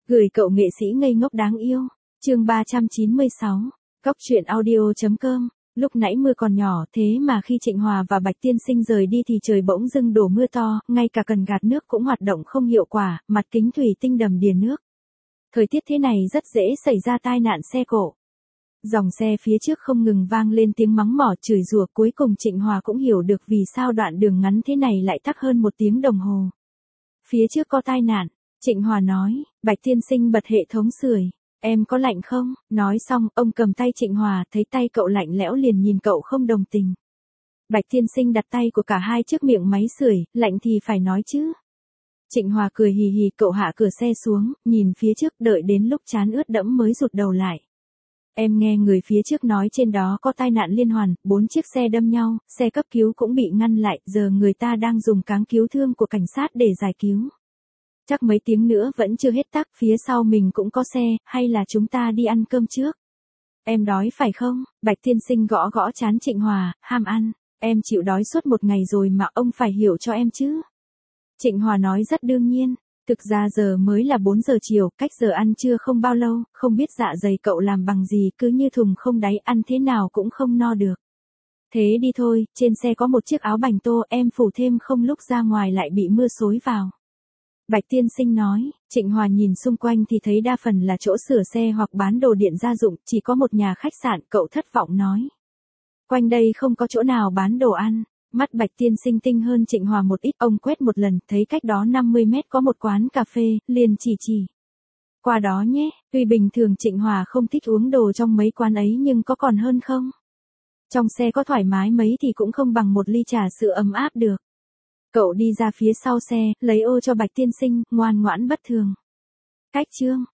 Gửi cậu nghệ sĩ ngây ngốc đáng yêu. Chương 396. Cóc truyện audio.com. Lúc nãy mưa còn nhỏ, thế mà khi Trịnh Hòa và Bạch Tiên Sinh rời đi thì trời bỗng dưng đổ mưa to, ngay cả cần gạt nước cũng hoạt động không hiệu quả, mặt kính thủy tinh đầm đìa nước. Thời tiết thế này rất dễ xảy ra tai nạn xe cộ. Dòng xe phía trước không ngừng vang lên tiếng mắng mỏ chửi rủa, cuối cùng Trịnh Hòa cũng hiểu được vì sao đoạn đường ngắn thế này lại tắc hơn 1 tiếng đồng hồ. Phía trước có tai nạn, Trịnh Hòa nói. Bạch Tiên Sinh bật hệ thống sưởi. Em có lạnh không? Nói xong, ông cầm tay Trịnh Hòa, thấy tay cậu lạnh lẽo liền nhìn cậu không đồng tình. Bạch Tiên Sinh đặt tay của cả hai trước miệng máy sưởi, lạnh thì phải nói chứ. Trịnh Hòa cười hì hì, cậu hạ cửa xe xuống, nhìn phía trước, đợi đến lúc trán ướt đẫm mới rụt đầu lại. Em nghe người phía trước nói trên đó có tai nạn liên hoàn, 4 chiếc xe đâm nhau, xe cấp cứu cũng bị ngăn lại, giờ người ta đang dùng cáng cứu thương của cảnh sát để giải cứu. Chắc mấy tiếng nữa vẫn chưa hết tắc, phía sau mình cũng có xe, hay là chúng ta đi ăn cơm trước? Em đói phải không? Bạch Tiên Sinh gõ gõ trán Trịnh Hòa, ham ăn. Em chịu đói suốt 1 ngày rồi mà ông phải hiểu cho em chứ. Trịnh Hòa nói rất đương nhiên. Thực ra giờ mới là 4 giờ chiều, cách giờ ăn trưa không bao lâu, không biết dạ dày cậu làm bằng gì, cứ như thùng không đáy, ăn thế nào cũng không no được. Thế đi thôi, trên xe có một chiếc áo bành tô, em phủ thêm không lúc ra ngoài lại bị mưa xối vào. Bạch Tiên Sinh nói. Trịnh Hòa nhìn xung quanh thì thấy đa phần là chỗ sửa xe hoặc bán đồ điện gia dụng, chỉ có một nhà khách sạn, cậu thất vọng nói. Quanh đây không có chỗ nào bán đồ ăn. Mắt Bạch Tiên Sinh tinh hơn Trịnh Hòa một ít, ông quét một lần, thấy cách đó 50 mét có một quán cà phê, liền chỉ. Qua đó nhé, tuy bình thường Trịnh Hòa không thích uống đồ trong mấy quán ấy nhưng có còn hơn không? Trong xe có thoải mái mấy thì cũng không bằng một ly trà sữa ấm áp được. Cậu đi ra phía sau xe, lấy ô cho Bạch Tiên Sinh, ngoan ngoãn bất thường. Cách chương.